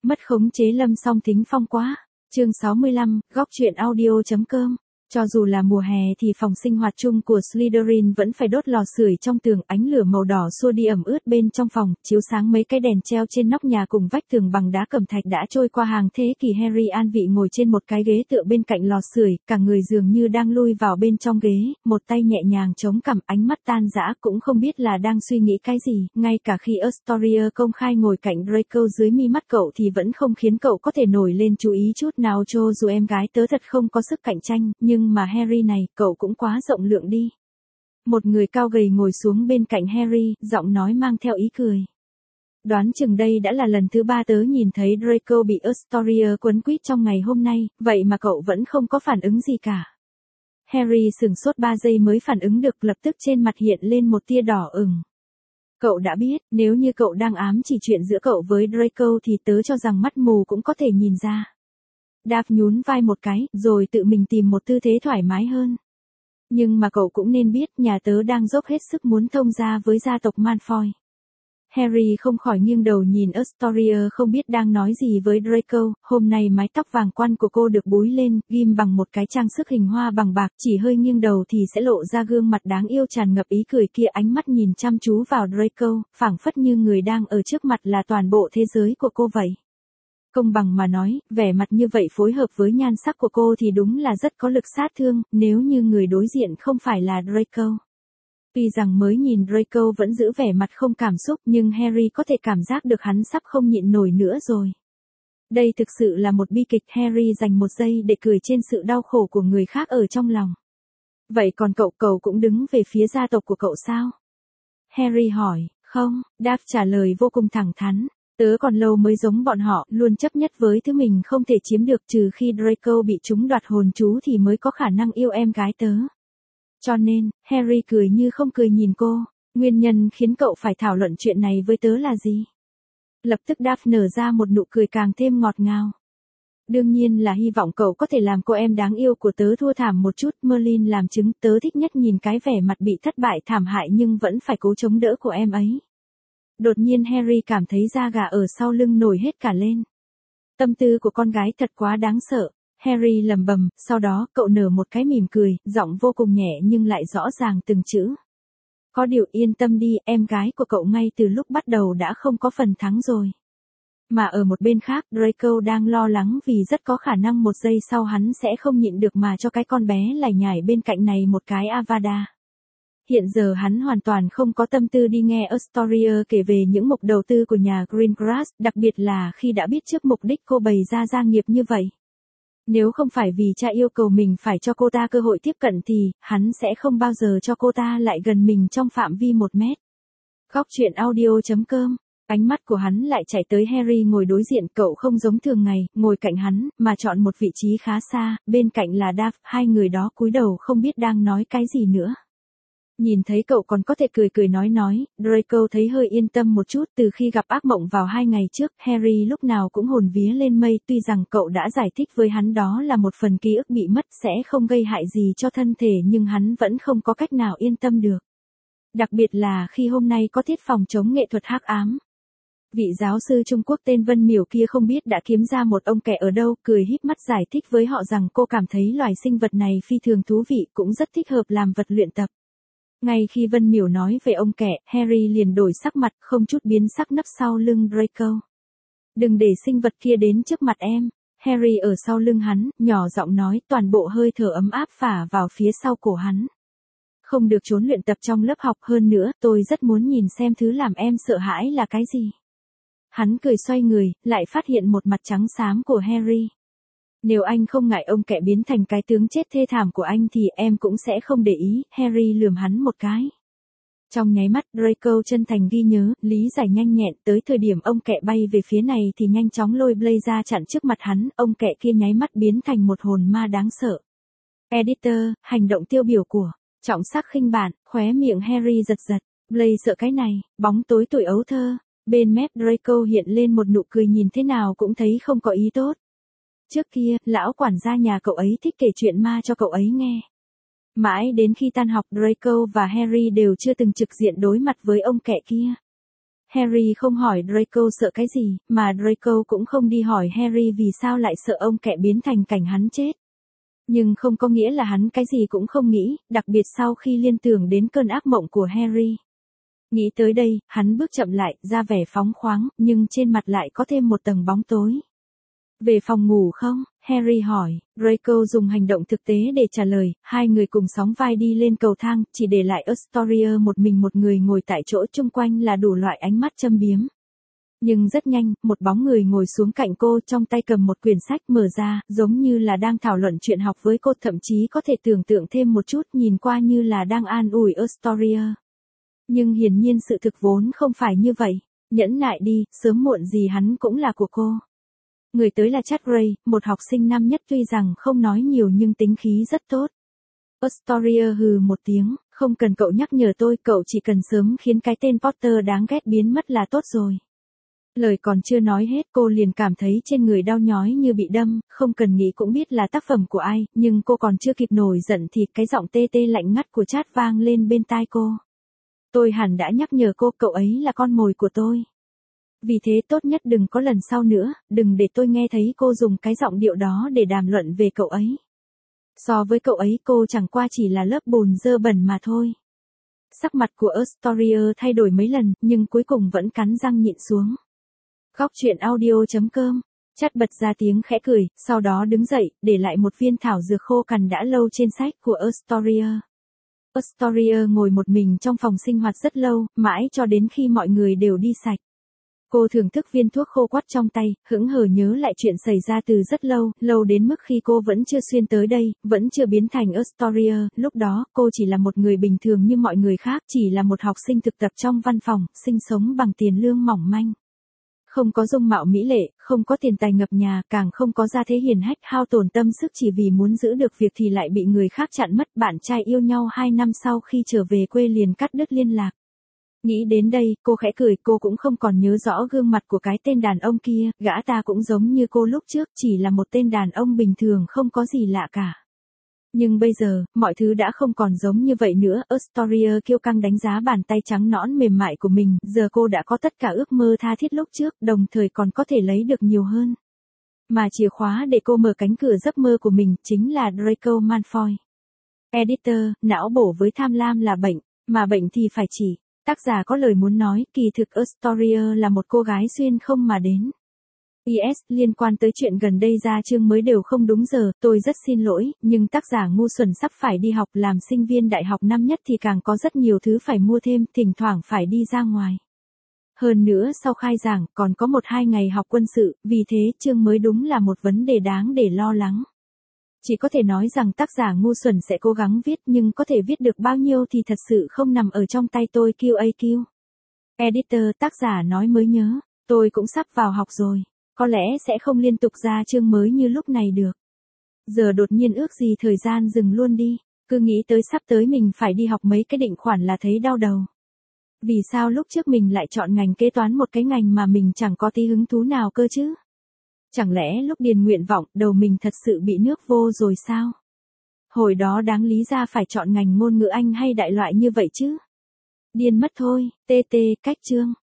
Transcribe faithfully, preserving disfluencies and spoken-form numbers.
Mất khống chế Lâm Song Thính Phong quá. Chương sáu mươi lăm, góc truyện audio.com. Cho dù là mùa hè thì phòng sinh hoạt chung của Slytherin vẫn phải đốt lò sưởi trong tường, ánh lửa màu đỏ xua đi ẩm ướt bên trong phòng, chiếu sáng mấy cái đèn treo trên nóc nhà cùng vách tường bằng đá cẩm thạch đã trôi qua hàng thế kỷ. Harry an vị ngồi trên một cái ghế tựa bên cạnh lò sưởi, cả người dường như đang lui vào bên trong ghế, một tay nhẹ nhàng chống cằm, ánh mắt tan rã, cũng không biết là đang suy nghĩ cái gì. Ngay cả khi Astoria công khai ngồi cạnh Draco dưới mi mắt cậu thì vẫn không khiến cậu có thể nổi lên chú ý chút nào, cho dù em gái tớ thật không có sức cạnh tranh, nhưng mà Harry này, cậu cũng quá rộng lượng đi. Một người cao gầy ngồi xuống bên cạnh Harry, giọng nói mang theo ý cười. Đoán chừng đây đã là lần thứ ba tớ nhìn thấy Draco bị Astoria quấn quýt trong ngày hôm nay, vậy mà cậu vẫn không có phản ứng gì cả. Harry sửng sốt ba giây mới phản ứng được, lập tức trên mặt hiện lên một tia đỏ ửng. Cậu đã biết, nếu như cậu đang ám chỉ chuyện giữa cậu với Draco thì tớ cho rằng mắt mù cũng có thể nhìn ra. Đáp nhún vai một cái, rồi tự mình tìm một tư thế thoải mái hơn. Nhưng mà cậu cũng nên biết, nhà tớ đang dốc hết sức muốn thông gia với gia tộc Malfoy. Harry không khỏi nghiêng đầu nhìn Astoria, không biết đang nói gì với Draco. Hôm nay mái tóc vàng quan của cô được búi lên, ghim bằng một cái trang sức hình hoa bằng bạc, chỉ hơi nghiêng đầu thì sẽ lộ ra gương mặt đáng yêu tràn ngập ý cười kia, ánh mắt nhìn chăm chú vào Draco, phảng phất như người đang ở trước mặt là toàn bộ thế giới của cô vậy. Công bằng mà nói, vẻ mặt như vậy phối hợp với nhan sắc của cô thì đúng là rất có lực sát thương, nếu như người đối diện không phải là Draco. Tuy rằng mới nhìn Draco vẫn giữ vẻ mặt không cảm xúc, nhưng Harry có thể cảm giác được hắn sắp không nhịn nổi nữa rồi. Đây thực sự là một bi kịch. Harry dành một giây để cười trên sự đau khổ của người khác ở trong lòng. Vậy còn cậu, cậu cũng đứng về phía gia tộc của cậu sao? Harry hỏi. Không, Đáp trả lời vô cùng thẳng thắn. Tớ còn lâu mới giống bọn họ, luôn chấp nhất với thứ mình không thể chiếm được, trừ khi Draco bị chúng đoạt hồn chú thì mới có khả năng yêu em gái tớ. Cho nên, Harry cười như không cười nhìn cô, nguyên nhân khiến cậu phải thảo luận chuyện này với tớ là gì? Lập tức Đáp nở ra một nụ cười càng thêm ngọt ngào. Đương nhiên là hy vọng cậu có thể làm cô em đáng yêu của tớ thua thảm một chút. Merlin làm chứng, tớ thích nhất nhìn cái vẻ mặt bị thất bại thảm hại nhưng vẫn phải cố chống đỡ của em ấy. Đột nhiên Harry cảm thấy da gà ở sau lưng nổi hết cả lên. Tâm tư của con gái thật quá đáng sợ. Harry lẩm bẩm, sau đó cậu nở một cái mỉm cười, giọng vô cùng nhẹ nhưng lại rõ ràng từng chữ. Có điều yên tâm đi, em gái của cậu ngay từ lúc bắt đầu đã không có phần thắng rồi. Mà ở một bên khác, Draco đang lo lắng vì rất có khả năng một giây sau hắn sẽ không nhịn được mà cho cái con bé lải nhải bên cạnh này một cái Avada. Hiện giờ hắn hoàn toàn không có tâm tư đi nghe Astoria kể về những mục đầu tư của nhà Greengrass, đặc biệt là khi đã biết trước mục đích cô bày ra gia nghiệp như vậy. Nếu không phải vì cha yêu cầu mình phải cho cô ta cơ hội tiếp cận thì, hắn sẽ không bao giờ cho cô ta lại gần mình trong phạm vi một mét. Góc truyện audio.com. Ánh mắt của hắn lại chạy tới Harry ngồi đối diện, cậu không giống thường ngày, ngồi cạnh hắn, mà chọn một vị trí khá xa, bên cạnh là Đáp, hai người đó cúi đầu không biết đang nói cái gì nữa. Nhìn thấy cậu còn có thể cười cười nói nói, Draco thấy hơi yên tâm một chút. Từ khi gặp ác mộng vào hai ngày trước, Harry lúc nào cũng hồn vía lên mây, tuy rằng cậu đã giải thích với hắn đó là một phần ký ức bị mất sẽ không gây hại gì cho thân thể, nhưng hắn vẫn không có cách nào yên tâm được. Đặc biệt là khi hôm nay có tiết phòng chống nghệ thuật hắc ám. Vị giáo sư Trung Quốc tên Vân Miểu kia không biết đã kiếm ra một ông kẻ ở đâu, cười híp mắt giải thích với họ rằng cô cảm thấy loài sinh vật này phi thường thú vị, cũng rất thích hợp làm vật luyện tập. Ngay khi Vân Miểu nói về ông kẻ, Harry liền đổi sắc mặt, không chút biến sắc nấp sau lưng Draco. Đừng để sinh vật kia đến trước mặt em. Harry ở sau lưng hắn, nhỏ giọng nói, toàn bộ hơi thở ấm áp phả vào phía sau cổ hắn. Không được trốn luyện tập trong lớp học, hơn nữa, tôi rất muốn nhìn xem thứ làm em sợ hãi là cái gì. Hắn cười xoay người, lại phát hiện một mặt trắng xám của Harry. Nếu anh không ngại ông kẻ biến thành cái tướng chết thê thảm của anh thì em cũng sẽ không để ý. Harry lườm hắn một cái. Trong nháy mắt, Draco chân thành ghi nhớ, lý giải nhanh nhẹn, tới thời điểm ông kẻ bay về phía này thì nhanh chóng lôi Blaze ra chặn trước mặt hắn, ông kẻ kia nháy mắt biến thành một hồn ma đáng sợ. Editor, hành động tiêu biểu của Trọng Sắc Khinh Bản, khóe miệng Harry giật giật, Blaze sợ cái này, bóng tối tuổi ấu thơ. Bên mép Draco hiện lên một nụ cười nhìn thế nào cũng thấy không có ý tốt. Trước kia, lão quản gia nhà cậu ấy thích kể chuyện ma cho cậu ấy nghe. Mãi đến khi tan học, Draco và Harry đều chưa từng trực diện đối mặt với ông kẻ kia. Harry không hỏi Draco sợ cái gì, mà Draco cũng không đi hỏi Harry vì sao lại sợ ông kẹ biến thành cảnh hắn chết. Nhưng không có nghĩa là hắn cái gì cũng không nghĩ, đặc biệt sau khi liên tưởng đến cơn ác mộng của Harry. Nghĩ tới đây, hắn bước chậm lại, ra vẻ phóng khoáng, nhưng trên mặt lại có thêm một tầng bóng tối. Về phòng ngủ không? Harry hỏi. Draco dùng hành động thực tế để trả lời, hai người cùng sóng vai đi lên cầu thang, chỉ để lại Astoria một mình một người ngồi tại chỗ, chung quanh là đủ loại ánh mắt châm biếm. Nhưng rất nhanh, một bóng người ngồi xuống cạnh cô, trong tay cầm một quyển sách mở ra, giống như là đang thảo luận chuyện học với cô, thậm chí có thể tưởng tượng thêm một chút, nhìn qua như là đang an ủi Astoria. Nhưng hiển nhiên sự thực vốn không phải như vậy. Nhẫn nại đi, sớm muộn gì hắn cũng là của cô. Người tới là Chad Gray, một học sinh năm nhất tuy rằng không nói nhiều nhưng tính khí rất tốt. Astoria hừ một tiếng, không cần cậu nhắc nhở tôi, cậu chỉ cần sớm khiến cái tên Potter đáng ghét biến mất là tốt rồi. Lời còn chưa nói hết cô liền cảm thấy trên người đau nhói như bị đâm, không cần nghĩ cũng biết là tác phẩm của ai, nhưng cô còn chưa kịp nổi giận thì cái giọng tê tê lạnh ngắt của Chad vang lên bên tai cô. Tôi hẳn đã nhắc nhở cô, cậu ấy là con mồi của tôi. Vì thế tốt nhất đừng có lần sau nữa, đừng để tôi nghe thấy cô dùng cái giọng điệu đó để đàm luận về cậu ấy. So với cậu ấy cô chẳng qua chỉ là lớp bùn dơ bẩn mà thôi. Sắc mặt của Astoria thay đổi mấy lần, nhưng cuối cùng vẫn cắn răng nhịn xuống. Góc truyện audio chấm com. Chad bật ra tiếng khẽ cười, sau đó đứng dậy, để lại một viên thảo dược khô cằn đã lâu trên sách của Astoria. Astoria ngồi một mình trong phòng sinh hoạt rất lâu, mãi cho đến khi mọi người đều đi sạch. Cô thưởng thức viên thuốc khô quắt trong tay, hững hờ nhớ lại chuyện xảy ra từ rất lâu, lâu đến mức khi cô vẫn chưa xuyên tới đây, vẫn chưa biến thành Astoria, lúc đó, cô chỉ là một người bình thường như mọi người khác, chỉ là một học sinh thực tập trong văn phòng, sinh sống bằng tiền lương mỏng manh. Không có dung mạo mỹ lệ, không có tiền tài ngập nhà, càng không có gia thế hiền hách, hao tổn tâm sức chỉ vì muốn giữ được việc thì lại bị người khác chặn mất. Bạn trai yêu nhau hai năm sau khi trở về quê liền cắt đứt liên lạc. Nghĩ đến đây, cô khẽ cười, cô cũng không còn nhớ rõ gương mặt của cái tên đàn ông kia, gã ta cũng giống như cô lúc trước, chỉ là một tên đàn ông bình thường không có gì lạ cả. Nhưng bây giờ, mọi thứ đã không còn giống như vậy nữa, Astoria kiêu căng đánh giá bàn tay trắng nõn mềm mại của mình, giờ cô đã có tất cả ước mơ tha thiết lúc trước, đồng thời còn có thể lấy được nhiều hơn. Mà chìa khóa để cô mở cánh cửa giấc mơ của mình, chính là Draco Malfoy. Editor, não bổ với tham lam là bệnh, mà bệnh thì phải chỉ. Tác giả có lời muốn nói, kỳ thực Astoria là một cô gái xuyên không mà đến. pê ét, liên quan tới chuyện gần đây ra chương mới đều không đúng giờ, tôi rất xin lỗi, nhưng tác giả ngu xuẩn sắp phải đi học, làm sinh viên đại học năm nhất thì càng có rất nhiều thứ phải mua thêm, thỉnh thoảng phải đi ra ngoài. Hơn nữa sau khai giảng, còn có một hai ngày học quân sự, vì thế chương mới đúng là một vấn đề đáng để lo lắng. Chỉ có thể nói rằng tác giả ngu xuẩn sẽ cố gắng viết, nhưng có thể viết được bao nhiêu thì thật sự không nằm ở trong tay tôi. quy a quy. Editor, tác giả nói mới nhớ, tôi cũng sắp vào học rồi, có lẽ sẽ không liên tục ra chương mới như lúc này được. Giờ đột nhiên ước gì thời gian dừng luôn đi, cứ nghĩ tới sắp tới mình phải đi học mấy cái định khoản là thấy đau đầu. Vì sao lúc trước mình lại chọn ngành kế toán, một cái ngành mà mình chẳng có tí hứng thú nào cơ chứ? Chẳng lẽ lúc điền nguyện vọng, đầu mình thật sự bị nước vô rồi sao? Hồi đó đáng lý ra phải chọn ngành ngôn ngữ Anh hay đại loại như vậy chứ? Điên mất thôi, tê tê, cách chương.